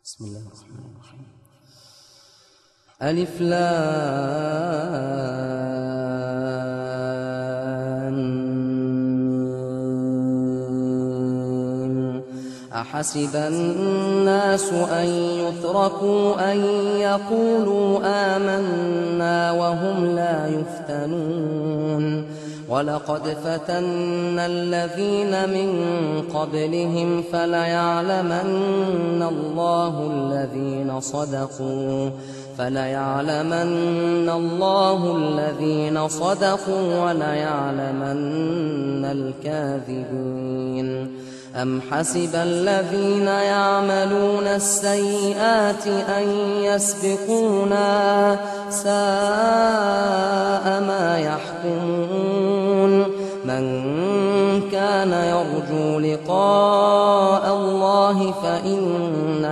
بسم الله الرحمن الرحيم. ألف لام ميم. أحسب الناس أن يتركوا أن يقولوا آمنا وهم لا يفتنون ولقد فتنا الذين من قبلهم فليعلمن الله الذين صدقوا وليعلمن الكاذبين. أم حسب الذين يعملون السيئات أن يسبقونا ساء ما يحكمون. من كان يرجو لقاء الله فإن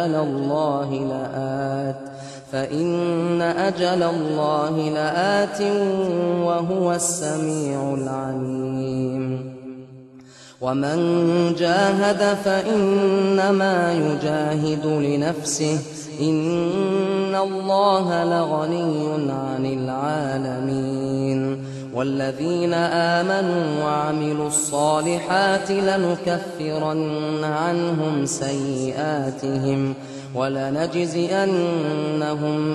أجل الله لآت وهو السميع العليم. ومن جاهد فإنما يجاهد لنفسه إن الله لغني عن العالمين. والذين آمنوا وعملوا الصالحات لنكفرن عنهم سيئاتهم ولنجزينهم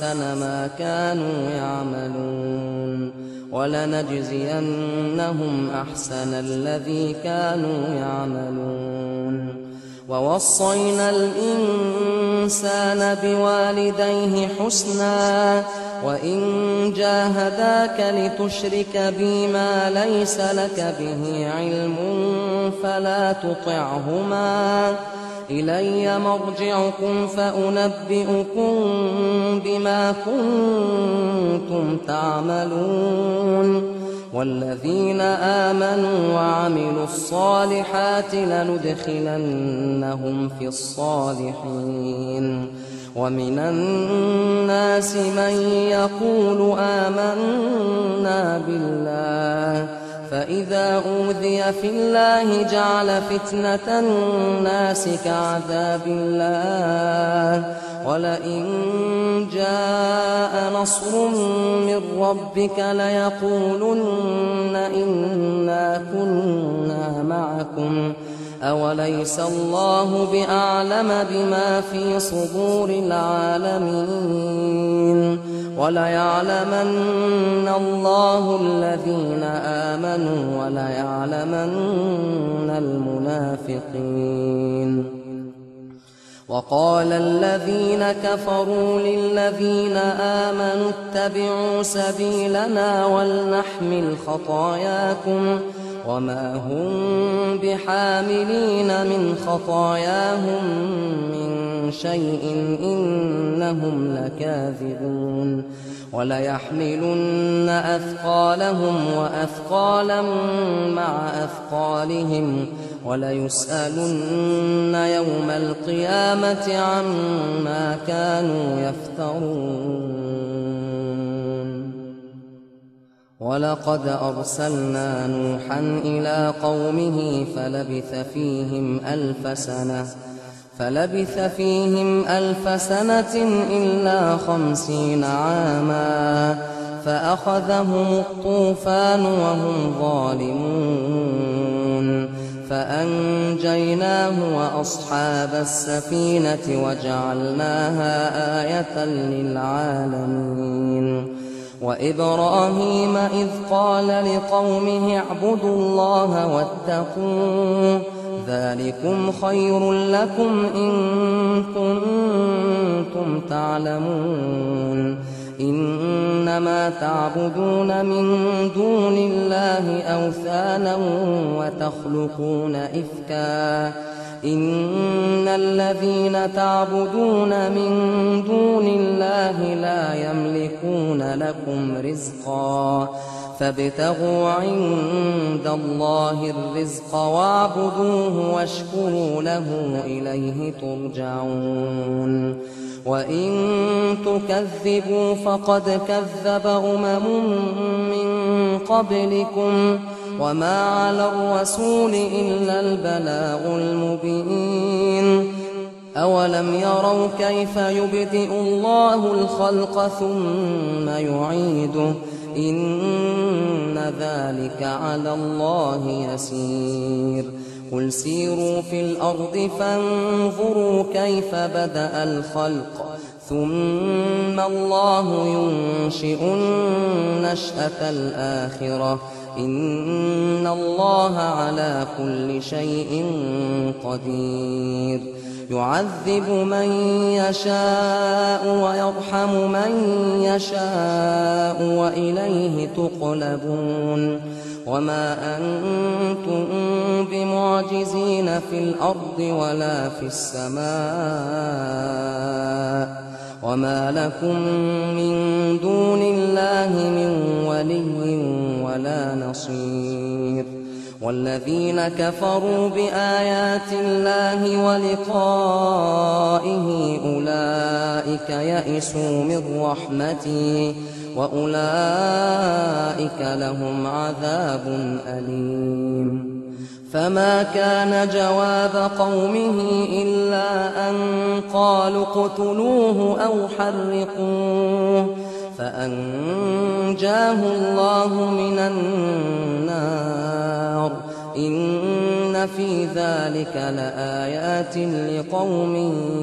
أحسن الذي كانوا يعملون. ووصينا الإنسان بوالديه حسنا وإن جاهداك لتشرك بي ما ليس لك به علم فلا تطعهما إلي مرجعكم فأنبئكم بما كنتم تعملون. والذين آمنوا وعملوا الصالحات لندخلنهم في الصالحين. ومن الناس من يقول آمنا بالله فإذا أوذي في الله جعل فتنة الناس كعذاب الله ولئن جاء نصر من ربك ليقولن إنا كنا معكم أوليس الله بأعلم بما في صدور العالمين. وليعلمن الله الذين آمنوا وليعلمن المنافقين. وقال الذين كفروا للذين آمنوا اتبعوا سبيلنا ولنحمل خطاياكم وما هم بحاملين من خطاياهم من شيء إنهم لكاذبون. وليحملن أثقالهم وأثقالا مع أثقالهم وليسألن يوم القيامة عما كانوا يفترون. ولقد أرسلنا نوحا إلى قومه فلبث فيهم ألف سنة إلا 50 عاما فأخذهم الطوفان وهم ظالمون فأنجيناه وأصحاب السفينة وجعلناها آية للعالمين. وإبراهيم إذ قال لقومه اعبدوا الله واتقوه ذلكم خير لكم إن كنتم تعلمون. إنما تعبدون من دون الله أوثانا وتخلقون إفكا إن الذين تعبدون من دون الله لا يملكون لكم رزقا فابتغوا عند الله الرزق واعبدوه واشكروا له إليه ترجعون. وإن تكذبوا فقد كذب من قبلكم وما على الرسول إلا البلاغ المبين. أولم يروا كيف يبدئ الله الخلق ثم يعيده إن ذلك على الله يسير قل سيروا في الأرض فانظروا كيف بدأ الخلق ثم الله ينشئ النشأة الآخرة إن الله على كل شيء قدير يعذب من يشاء ويرحم من يشاء وإليه تقلبون وما أنتم بمعجزين في الأرض ولا في السماء وما لكم من دون الله من ولي ولا نصير والذين كفروا بآيات الله ولقائه أولئك يئسوا من رحمتي وأولئك لهم عذاب أليم فما كان جواب قومه إلا أن قالوا اقتلوه أو حرقوه فأنجاه الله من النار إن في ذلك لآيات لقوم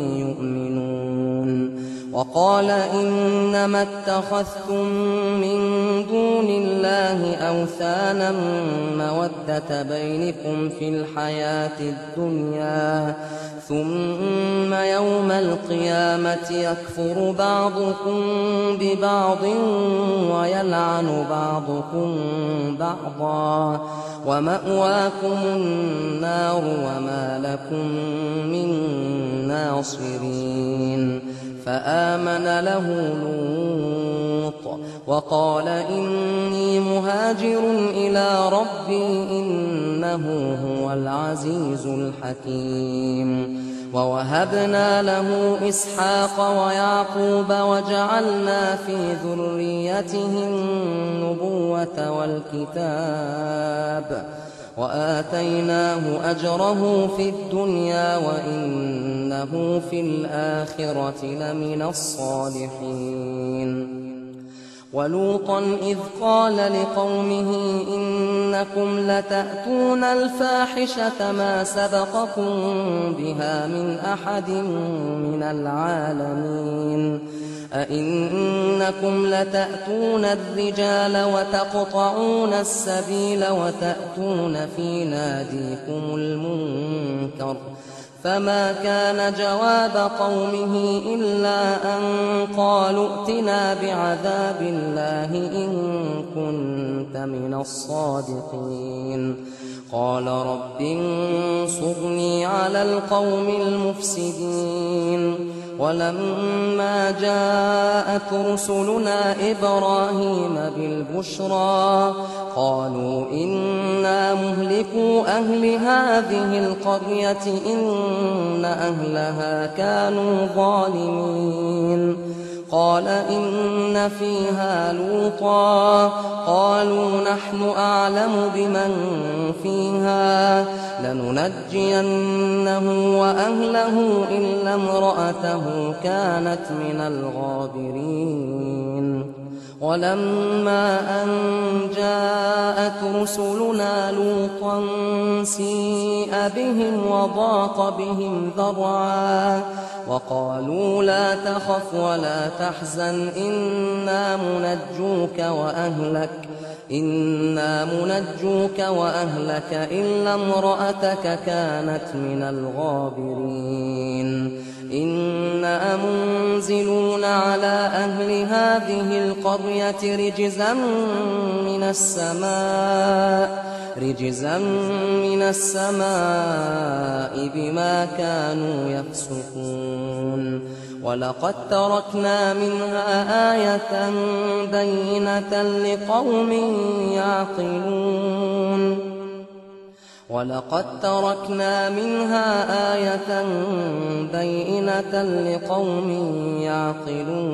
يؤمنون وقال إنما اتخذتم من دون الله أوثانا مودة بينكم في الحياة الدنيا ثم يوم القيامة يكفر بعضكم ببعض ويلعن بعضكم بعضا ومأواكم النار وما لكم من ناصرين فآمن له لوط وقال إني مهاجر إلى ربي إنه هو العزيز الحكيم ووهبنا له إسحاق ويعقوب وجعلنا في ذريته النبوة والكتاب وآتيناه أجره في الدنيا وإنه في الآخرة لمن الصالحين ولوطا إذ قال لقومه إنكم لتأتون الفاحشة ما سبقكم بها من أحد من العالمين أئنكم لتأتون الرجال وتقطعون السبيل وتأتون في ناديكم المنكر فما كان جواب قومه إلا أن قالوا ائتنا بعذاب الله إن كنت من الصادقين قال رب انصرني على القوم المفسدين ولما جاءت رسلنا إبراهيم بالبشرى قالوا إنا مهلكو أهل هذه القرية إن أهلها كانوا ظالمين قال إن فيها لوطا قالوا نحن أعلم بمن فيها لننجينه وأهله إلا امرأته كانت من الغابرين ولما أن جاءت رسلنا لوطا سيء بهم وضاق بهم ذرعا وقالوا لا تخف ولا تحزن إنا منجوك وأهلك إلا امرأتك كانت من الغابرين إنا منزلون على أهل هذه القرية رجزا من السماء بما كانوا يفسقون ولقد تركنا منها آية بينة لقوم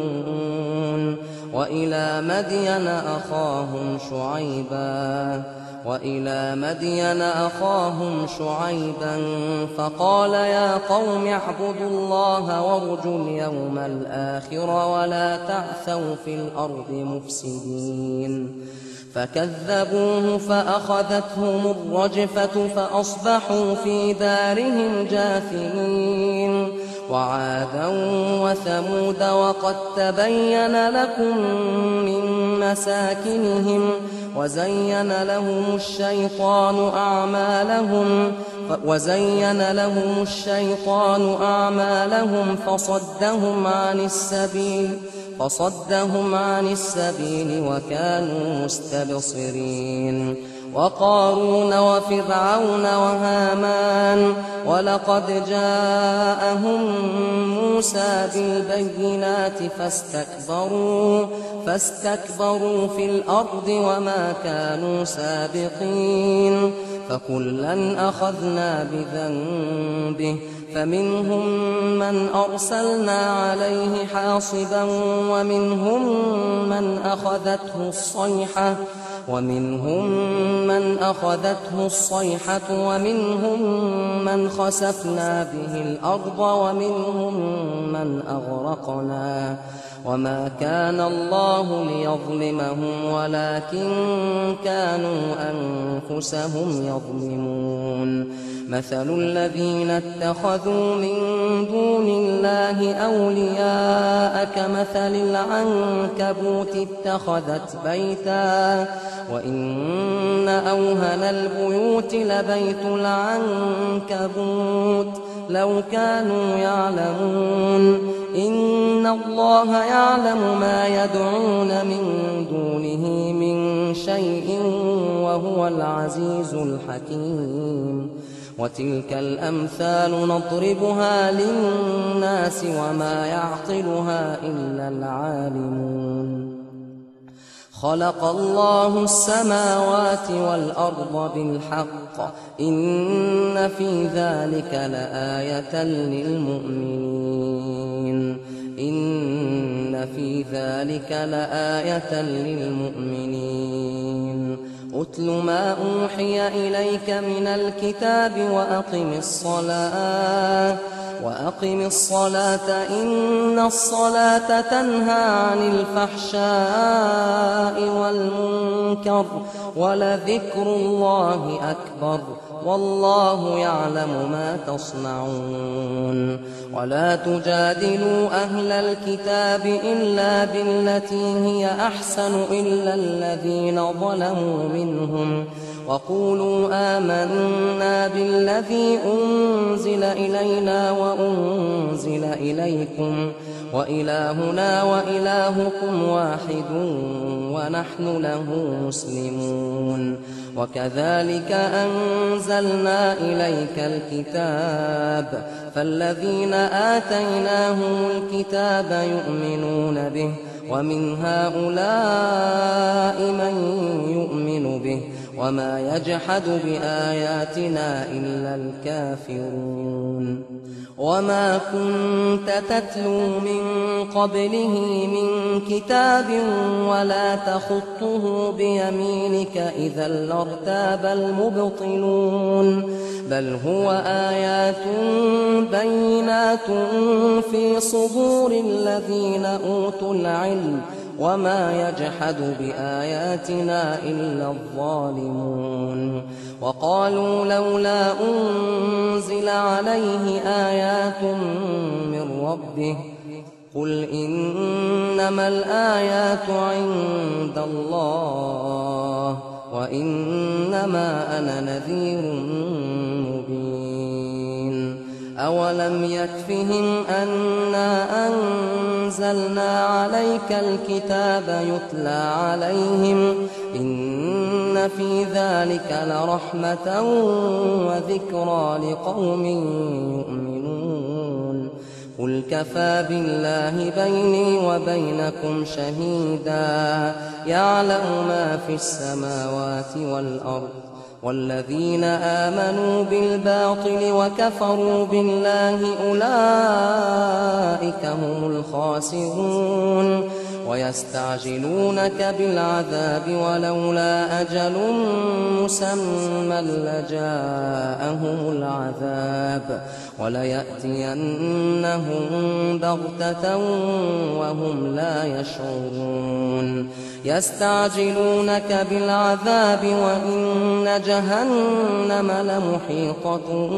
يعقلون وإلى مدين أخاهم شعيبا وإلى مدين أخاهم شعيبا فقال يا قوم اعبدوا الله وارجوا اليوم الآخر ولا تعثوا في الأرض مفسدين فكذبوه فأخذتهم الرجفة فأصبحوا في دارهم جاثمين وعادا وثمود وقد تبين لكم من مساكنهم وزين لهم الشيطان أعمالهم فصدهم عن السبيل وكانوا مستبصرين وقارون وفرعون وهامان ولقد جاءهم موسى بالبينات فاستكبروا في الأرض وما كانوا سابقين فكلا أخذنا بذنبه فمنهم من أرسلنا عليه حاصبا ومنهم من أخذته الصيحة ومنهم من خسفنا به الأرض ومنهم من أغرقنا وما كان الله ليظلمهم ولكن كانوا أنفسهم يظلمون مثل الذين اتخذوا من دون الله أولياء كمثل العنكبوت اتخذت بيتا وإن أوهن البيوت لبيت العنكبوت لو كانوا يعلمون إن الله يعلم ما يدعون من دونه من شيء وهو العزيز الحكيم وتلك الأمثال نضربها للناس وما يعقلها إلا العالمون خلق الله السماوات والأرض بالحق إن في ذلك لآية للمؤمنين أتل ما أوحي إليك من الكتاب وأقم الصلاة إن الصلاة تنهى عن الفحشاء والمنكر ولذكر الله أكبر والله يعلم ما تصنعون ولا تجادلوا أهل الكتاب إلا بالتي هي أحسن إلا الذين ظلموا منهم وقولوا آمنا بالذي أنزل إلينا وأنزل إليكم وإلهنا وإلهكم واحد ونحن له مسلمون وكذلك أنزلنا إليك الكتاب فالذين آتيناهم الكتاب يؤمنون به ومن هؤلاء من يؤمن به وما يجحد بآياتنا إلا الكافرون وما كنت تتلو من قبله من كتاب ولا تخطه بيمينك إذا لارتاب المبطلون بل هو آيات بينات في صدور الذين أوتوا العلم وما يجحد بآياتنا إلا الظالمون وقالوا لولا أنزل عليه آيات من ربه قل إنما الآيات عند الله وإنما أنا نذير مبين أولم يكفهم أنا أنزلنا عليك الكتاب يتلى عليهم إن في ذلك لرحمة وذكرى لقوم يؤمنون قل كفى بالله بيني وبينكم شهيدا يعلم ما في السماوات والأرض والذين آمنوا بالباطل وكفروا بالله أولئك هم الخاسرون ويستعجلونك بالعذاب ولولا أجل مسمى لجاءهم العذاب وليأتينهم بغتة وهم لا يشعرون يستعجلونك بالعذاب وإن جهنم لمحيطة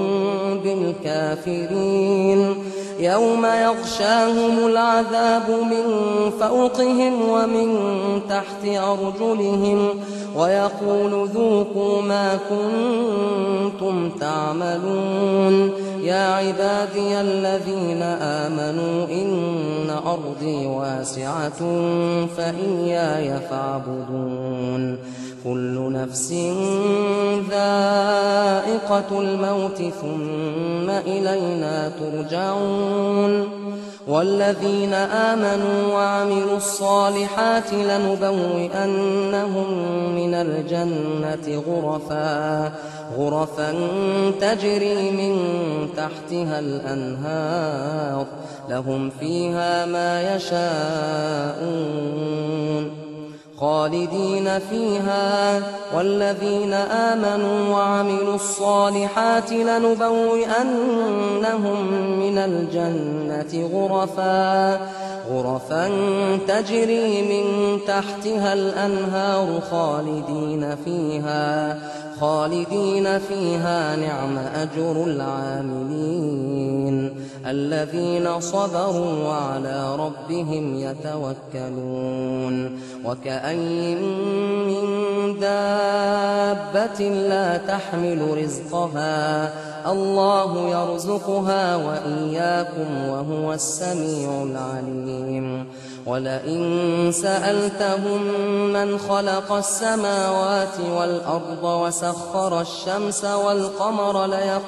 بالكافرين يوم يغشاهم العذاب من فوقهم ومن تحت أرجلهم ويقول ذوقوا ما كنتم تعملون يا عبادي الذين آمنوا إن أرضي واسعة فإياي فاعبدون كل نفس ذائقة الموت ثم إلينا ترجعون والذين آمنوا وعملوا الصالحات لنبوئنهم من الجنة غرفا تجري من تحتها الأنهار لهم فيها ما يشاءون خالدين فيها والذين آمنوا وعملوا الصالحات لنبوئنهم من الجنة غرفا تجري من تحتها الأنهار خالدين فيها نعم أجر العاملين الذين صبروا وعلى ربهم يتوكلون وكأين من دابة لا تحمل رزقها الله يرزقها وإياكم وهو السميع العليم ولئن سألتهم من خلق السماوات والأرض وسخر الشمس والقمر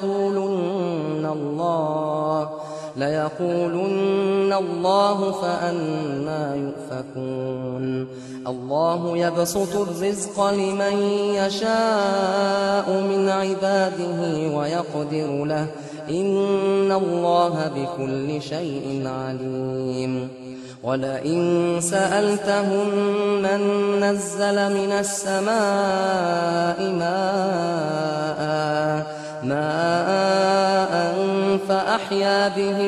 ليقولن الله فأنى يؤفكون الله يبسط الرزق لمن يشاء من عباده ويقدر له إن الله بكل شيء عليم ولئن سألتهم من نزل من السماء ماء فأحيا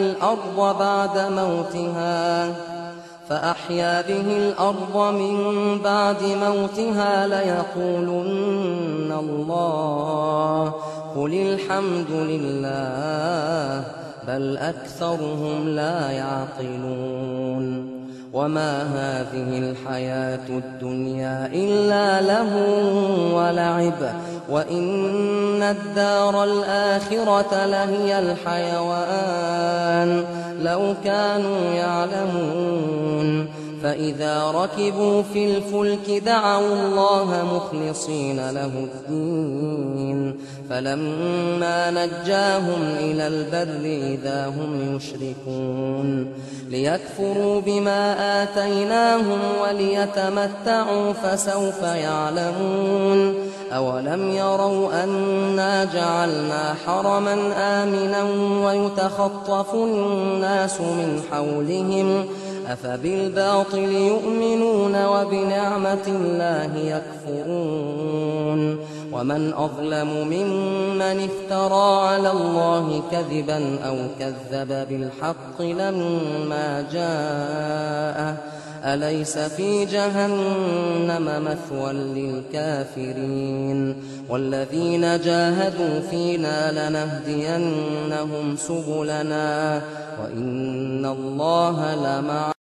به الأرض من بعد موتها ليقولن الله قل الحمد لله بل أكثرهم لا يعقلون وما هذه الحياة الدنيا إلا لهو ولعب وإن الدار الآخرة لهي الحيوان لو كانوا يعلمون فإذا ركبوا في الفلك دعوا الله مخلصين له الدين فلما نجاهم إلى البر إذا هم يشركون ليكفروا بما آتيناهم وليتمتعوا فسوف يعلمون أولم يروا أنا جعلنا حرما آمنا ويتخطف الناس من حولهم أفبالباطل يؤمنون وبنعمة الله يكفرون ومن أظلم ممن افترى على الله كذبا أو كذب بالحق لما جاءه أليس في جهنم مثوى للكافرين والذين جاهدوا فينا لنهدينهم سبلنا وإن الله لمع